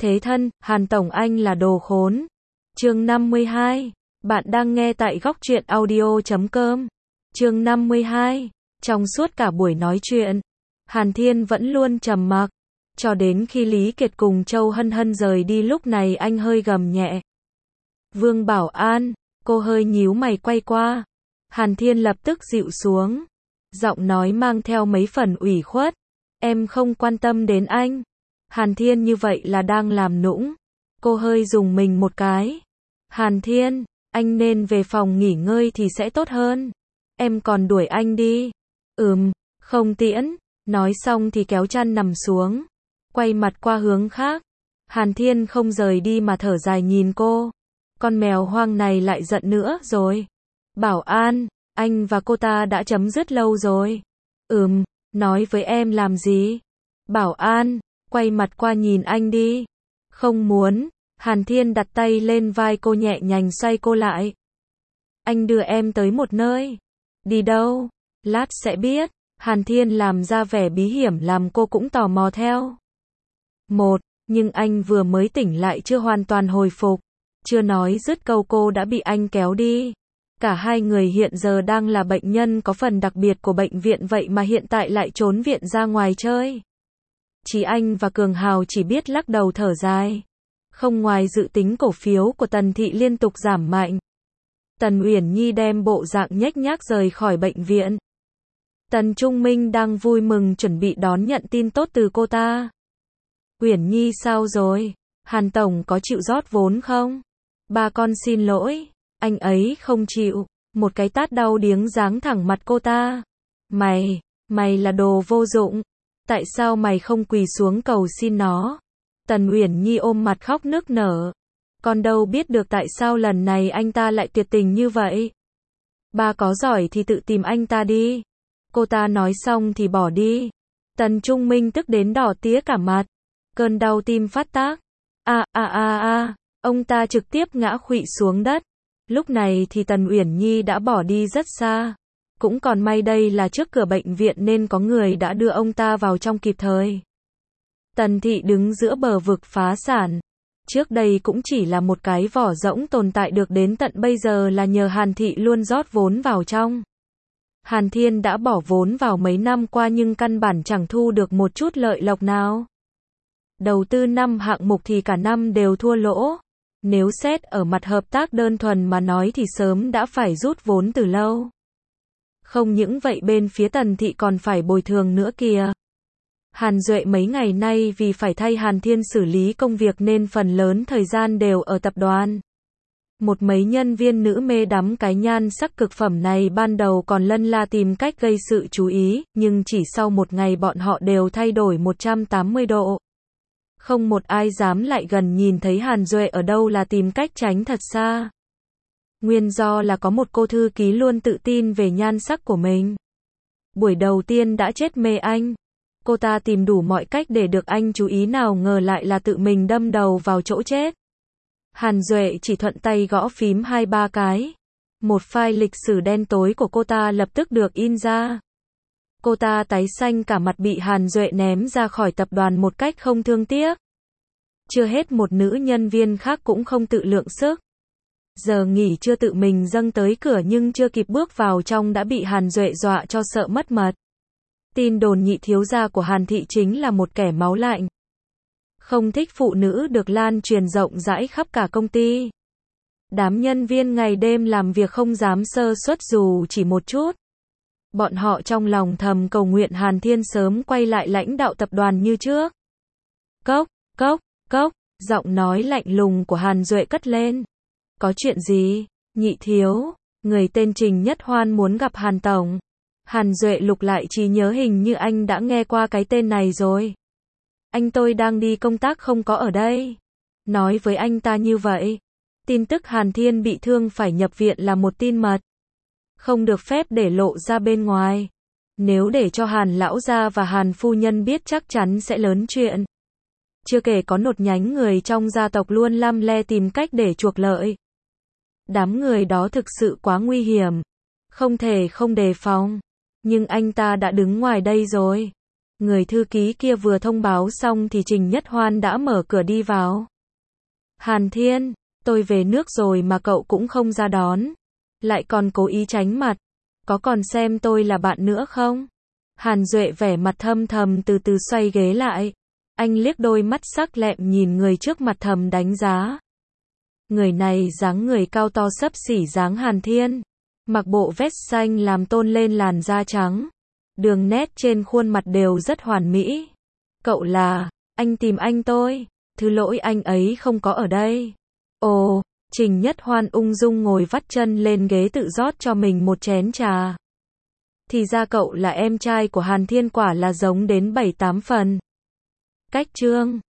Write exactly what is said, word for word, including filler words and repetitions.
Thế thân, Hàn Tổng anh là đồ khốn. Chương năm mươi hai. Bạn đang nghe tại góc truyện audio chấm com. Chương năm mươi hai. Trong suốt cả buổi nói chuyện, Hàn Thiên vẫn luôn trầm mặc, cho đến khi Lý Kiệt cùng Châu Hân Hân rời đi lúc này anh hơi gầm nhẹ. Vương Bảo An, cô hơi nhíu mày quay qua. Hàn Thiên lập tức dịu xuống, giọng nói mang theo mấy phần ủy khuất. Em không quan tâm đến anh. Hàn Thiên như vậy là đang làm nũng. Cô hơi rùng mình một cái. Hàn Thiên, anh nên về phòng nghỉ ngơi thì sẽ tốt hơn. Em còn đuổi anh đi. Ừm, không tiễn. Nói xong thì kéo chăn nằm xuống, quay mặt qua hướng khác. Hàn Thiên không rời đi mà thở dài nhìn cô. Con mèo hoang này lại giận nữa rồi. Bảo An, anh và cô ta đã chấm dứt lâu rồi. Ừm, nói với em làm gì? Bảo An, quay mặt qua nhìn anh đi. Không muốn. Hàn Thiên đặt tay lên vai cô nhẹ nhàng xoay cô lại. Anh đưa em tới một nơi. Đi đâu? Lát sẽ biết. Hàn Thiên làm ra vẻ bí hiểm làm cô cũng tò mò theo. Một, nhưng anh vừa mới tỉnh lại chưa hoàn toàn hồi phục. Chưa nói dứt câu cô đã bị anh kéo đi. Cả hai người hiện giờ đang là bệnh nhân có phần đặc biệt của bệnh viện vậy mà hiện tại lại trốn viện ra ngoài chơi. Chỉ anh và Cường Hào chỉ biết lắc đầu thở dài. Không ngoài dự tính cổ phiếu của Tần Thị liên tục giảm mạnh. Tần Uyển Nhi đem bộ dạng nhếch nhác rời khỏi bệnh viện. Tần Trung Minh đang vui mừng chuẩn bị đón nhận tin tốt từ cô ta. Uyển Nhi sao rồi? Hàn Tổng có chịu rót vốn không? Ba con xin lỗi. Anh ấy không chịu. Một cái tát đau điếng giáng thẳng mặt cô ta. Mày, mày là đồ vô dụng. Tại sao mày không quỳ xuống cầu xin nó? Tần Uyển Nhi ôm mặt khóc nức nở. Con đâu biết được tại sao lần này anh ta lại tuyệt tình như vậy. Ba có giỏi thì tự tìm anh ta đi. Cô ta nói xong thì bỏ đi. Tần Trung Minh tức đến đỏ tía cả mặt. Cơn đau tim phát tác. A a a a, ông ta trực tiếp ngã khuỵu xuống đất. Lúc này thì Tần Uyển Nhi đã bỏ đi rất xa. Cũng còn may đây là trước cửa bệnh viện nên có người đã đưa ông ta vào trong kịp thời. Tần Thị đứng giữa bờ vực phá sản. Trước đây cũng chỉ là một cái vỏ rỗng tồn tại được đến tận bây giờ là nhờ Hàn Thị luôn rót vốn vào trong. Hàn Thiên đã bỏ vốn vào mấy năm qua nhưng căn bản chẳng thu được một chút lợi lộc nào. Đầu tư năm hạng mục thì cả năm đều thua lỗ. Nếu xét ở mặt hợp tác đơn thuần mà nói thì sớm đã phải rút vốn từ lâu. Không những vậy bên phía Tần Thị còn phải bồi thường nữa kìa. Hàn Duệ mấy ngày nay vì phải thay Hàn Thiên xử lý công việc nên phần lớn thời gian đều ở tập đoàn. Một mấy nhân viên nữ mê đắm cái nhan sắc cực phẩm này ban đầu còn lân la tìm cách gây sự chú ý, nhưng chỉ sau một ngày bọn họ đều thay đổi một trăm tám mươi độ. Không một ai dám lại gần nhìn thấy Hàn Duệ ở đâu là tìm cách tránh thật xa. Nguyên do là có một cô thư ký luôn tự tin về nhan sắc của mình. Buổi đầu tiên đã chết mê anh. Cô ta tìm đủ mọi cách để được anh chú ý nào ngờ lại là tự mình đâm đầu vào chỗ chết. Hàn Duệ chỉ thuận tay gõ phím hai ba cái. Một file lịch sử đen tối của cô ta lập tức được in ra. Cô ta tái xanh cả mặt bị Hàn Duệ ném ra khỏi tập đoàn một cách không thương tiếc. Chưa hết một nữ nhân viên khác cũng không tự lượng sức. Giờ nghỉ chưa tự mình dâng tới cửa nhưng chưa kịp bước vào trong đã bị Hàn Duệ dọa cho sợ mất mật. Tin đồn nhị thiếu gia của Hàn Thị chính là một kẻ máu lạnh. Không thích phụ nữ được lan truyền rộng rãi khắp cả công ty. Đám nhân viên ngày đêm làm việc không dám sơ suất dù chỉ một chút. Bọn họ trong lòng thầm cầu nguyện Hàn Thiên sớm quay lại lãnh đạo tập đoàn như trước. Cốc, cốc, cốc, giọng nói lạnh lùng của Hàn Duệ cất lên. Có chuyện gì? Nhị thiếu, người tên Trình Nhất Hoan muốn gặp Hàn Tổng. Hàn Duệ lục lại trí nhớ hình như anh đã nghe qua cái tên này rồi. Anh tôi đang đi công tác không có ở đây. Nói với anh ta như vậy. Tin tức Hàn Thiên bị thương phải nhập viện là một tin mật. Không được phép để lộ ra bên ngoài. Nếu để cho Hàn lão gia và Hàn phu nhân biết chắc chắn sẽ lớn chuyện. Chưa kể có một nhánh người trong gia tộc luôn lăm le tìm cách để chuộc lợi. Đám người đó thực sự quá nguy hiểm. Không thể không đề phòng. Nhưng anh ta đã đứng ngoài đây rồi. Người thư ký kia vừa thông báo xong thì Trình Nhất Hoan đã mở cửa đi vào. Hàn Thiên, tôi về nước rồi mà cậu cũng không ra đón. Lại còn cố ý tránh mặt. Có còn xem tôi là bạn nữa không? Hàn Duệ vẻ mặt thâm thầm từ từ xoay ghế lại. Anh liếc đôi mắt sắc lẹm nhìn người trước mặt thầm đánh giá. Người này dáng người cao to xấp xỉ dáng Hàn Thiên. Mặc bộ vest xanh làm tôn lên làn da trắng. Đường nét trên khuôn mặt đều rất hoàn mỹ. Cậu là, anh tìm anh tôi. Thứ lỗi anh ấy không có ở đây. Ồ, Trình Nhất Hoan ung dung ngồi vắt chân lên ghế tự rót cho mình một chén trà. Thì ra cậu là em trai của Hàn Thiên, quả là giống đến bảy tám phần. Cách chương